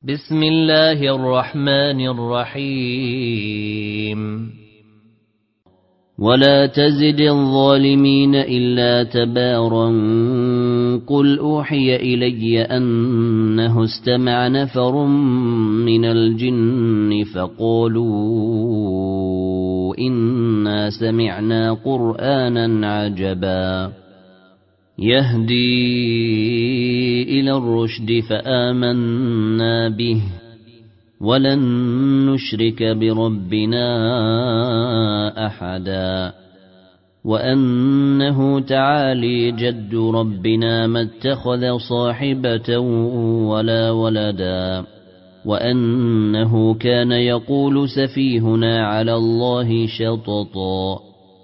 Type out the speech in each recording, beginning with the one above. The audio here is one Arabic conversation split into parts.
بسم الله الرحمن الرحيم ولا تزد الظالمين إلا تبارا قل أوحي إلي أنه استمع نفر من الجن فقالوا إنا سمعنا قرآنا عجبا يهدي إلى الرشد فآمنا به ولن نشرك بربنا أحدا وأنه تعالي جد ربنا ما اتخذ صاحبة ولا ولدا وأنه كان يقول سفيهنا على الله شططا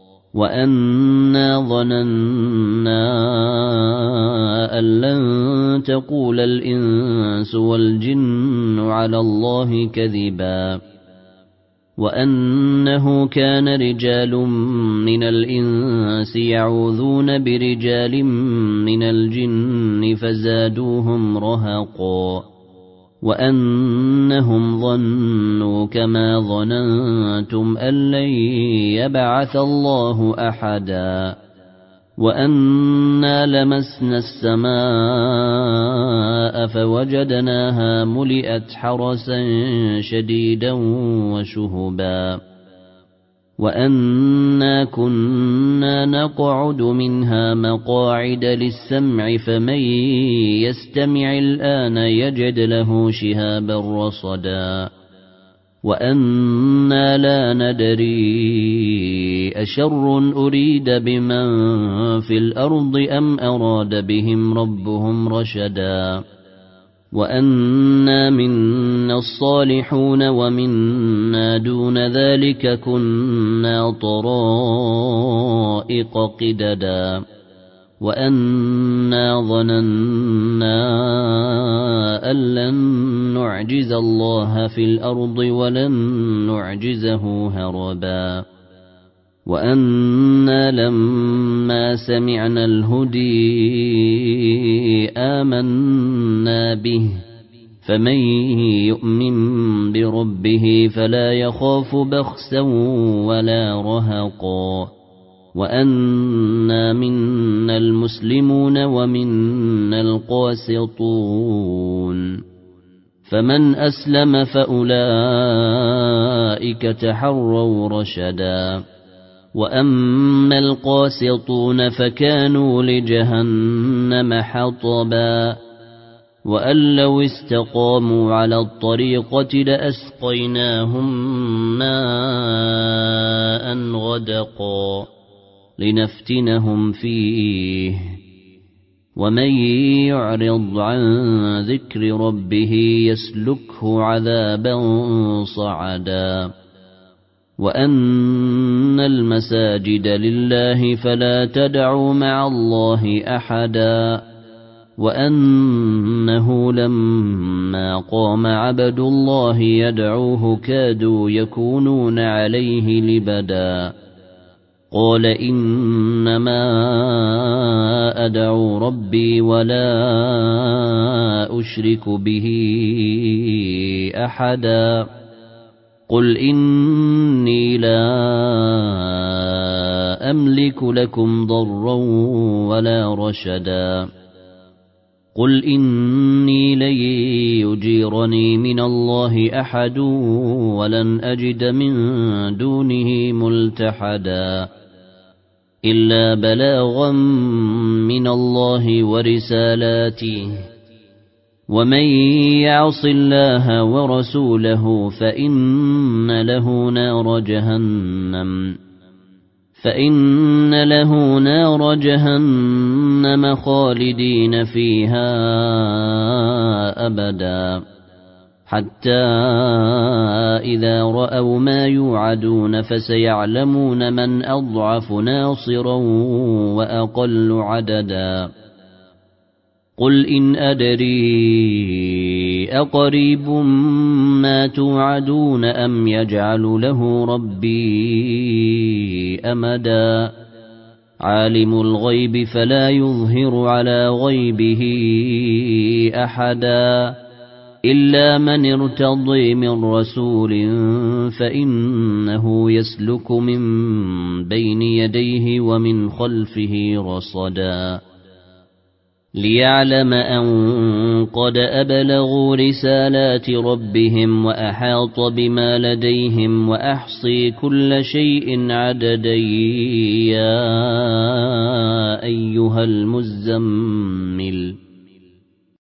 وأنا ظننا أن لن تقول الإنس والجن على الله كذبا وأنه كان رجال من الإنس يعوذون برجال من الجن فزادوهم رهقا وأنهم ظنوا كما ظننتم أن لن يبعث الله أحدا وأنا لمسنا السماء فوجدناها ملئت حرسا شديدا وشهبا وأنا كنا نقعد منها مقاعد للسمع فمن يستمع الآن يجد له شهابا رصدا وأنا لا ندري أشر أريد بمن في الأرض أم أراد بهم ربهم رشدا وأنا منا الصالحون ومنا دون ذلك كنا طرائق قددا وأنا ظننا أن لن نعجز الله في الأرض ولن نعجزه هربا وأنا لما سمعنا الهدي آمنا به فمن يؤمن بربه فلا يخاف بخسا ولا رهقا وأنا منا المسلمون ومنا القاسطون فمن أسلم فأولئك تحروا رشدا وأما القاسطون فكانوا لجهنم حطبا وأن لو استقاموا على الطريقة لأسقيناهم ماء غدقا لنفتنهم فيه ومن يعرض عن ذكر ربه يسلكه عذابا صعدا وأن المساجد لله فلا تدعوا مع الله أحدا وأنه لما قام عبد الله يدعوه كادوا يكونون عليه لبدا قال إنما أدعو ربي ولا أشرك به أحدا قل إني لا أملك لكم ضرا ولا رشدا قل إني لن يجيرني من الله أحد ولن أجد من دونه ملتحدا إلا بلاغا من الله ورسالاته ومن يعص الله ورسوله فإن له نار جهنم خالدين فيها أبدا حتى إذا رأوا ما يوعدون فسيعلمون من أضعف ناصرا وأقل عددا قل إن أدري أقريب ما توعدون أم يجعل له ربي أمدا عالم الغيب فلا يظهر على غيبه أحدا إلا من ارتضي من رسول فإنه يسلك من بين يديه ومن خلفه رصدا ليعلم أن قد أبلغوا رسالات ربهم وأحاط بما لديهم وأحصي كل شيء عددا يا أيها المزمل